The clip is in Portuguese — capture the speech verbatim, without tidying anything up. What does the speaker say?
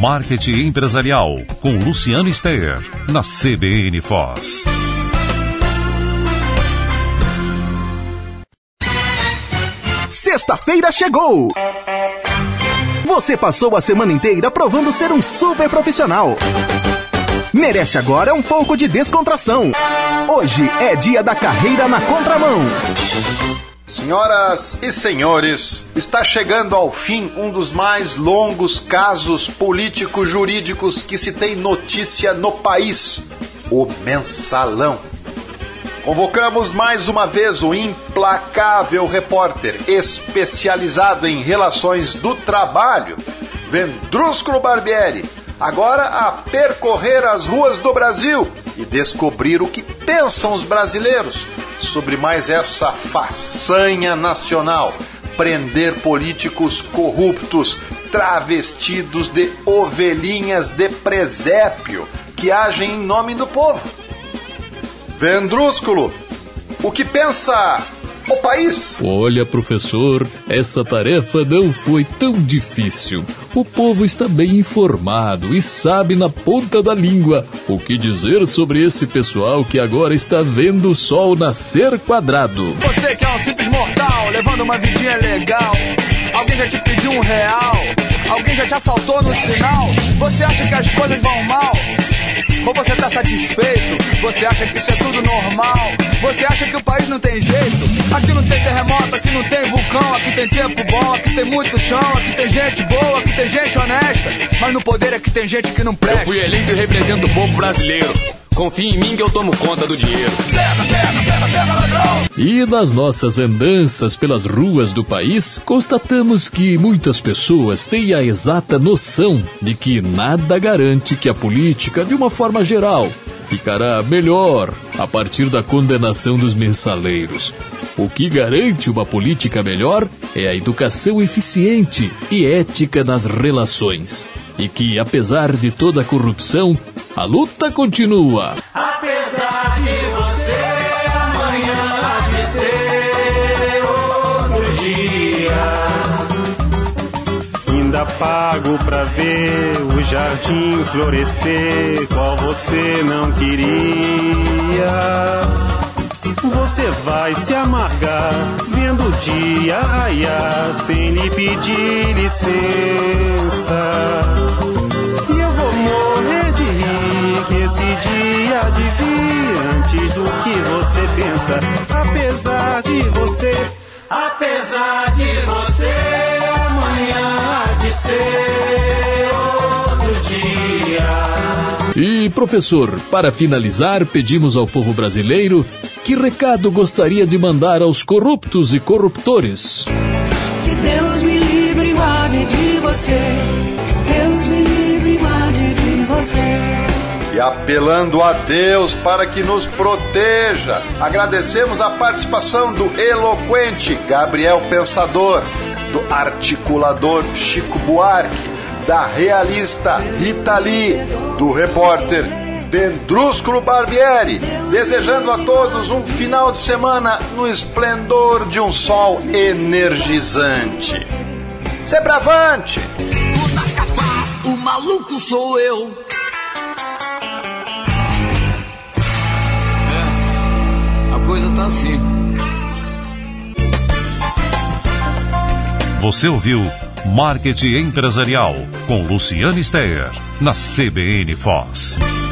Marketing Empresarial, com Luciano Steyer, na C B N Foz. Sexta-feira chegou! Você passou a semana inteira provando ser um super profissional. Merece agora um pouco de descontração. Hoje é dia da carreira na contramão. Senhoras e senhores, está chegando ao fim um dos mais longos casos político-jurídicos que se tem notícia no país, o Mensalão. Convocamos mais uma vez o implacável repórter especializado em relações do trabalho, Vendrúsculo Barbieri, agora a percorrer as ruas do Brasil e descobrir o que pensam os brasileiros sobre mais essa façanha nacional, prender políticos corruptos, travestidos de ovelhinhas de presépio, que agem em nome do povo. Vendrúsculo, o que pensa o país? Olha, professor, essa tarefa não foi tão difícil. O povo está bem informado e sabe na ponta da língua o que dizer sobre esse pessoal que agora está vendo o sol nascer quadrado. Você que é um simples mortal, levando uma vidinha legal. Alguém já te pediu um real? Alguém já te assaltou no sinal? Você acha que as coisas vão mal? Ou você tá satisfeito? Você acha que isso é tudo normal? Você acha que o país não tem jeito? Aqui não tem terremoto, aqui não tem vulcão, aqui tem tempo bom, aqui tem muito chão, aqui tem gente boa, aqui tem gente honesta. Mas no poder é que tem gente que não presta. Eu fui eleito e represento o povo brasileiro. Confia em mim que eu tomo conta do dinheiro. Pega, pega, pega, pega, ladrão! E nas nossas andanças pelas ruas do país, constatamos que muitas pessoas têm a exata noção de que nada garante que a política, de uma forma geral, ficará melhor a partir da condenação dos mensaleiros. O que garante uma política melhor é a educação eficiente e ética nas relações. E que, apesar de toda a corrupção, a luta continua. Apesar de você amanhã há de ser outro dia. Ainda pago pra ver o jardim florescer, qual você não queria. Você vai se amargar vendo o dia raiar sem lhe pedir licença. E eu vou morrer de rir que esse dia há de vir antes do que você pensa. Apesar de você, apesar de você, amanhã há de ser outro dia. E, professor, para finalizar, pedimos ao povo brasileiro que recado gostaria de mandar aos corruptos e corruptores. Que Deus me livre e guarde de você. Deus me livre e guarde de você. E apelando a Deus para que nos proteja, agradecemos a participação do eloquente Gabriel Pensador, do articulador Chico Buarque, da realista Rita Lee, do repórter Vendrúsculo Barbieri, desejando a todos um final de semana no esplendor de um sol energizante. Sempre avante! O maluco sou eu. É, a coisa tá assim. Você ouviu Marketing Empresarial, com Luciano Steyer, na C B N Foz.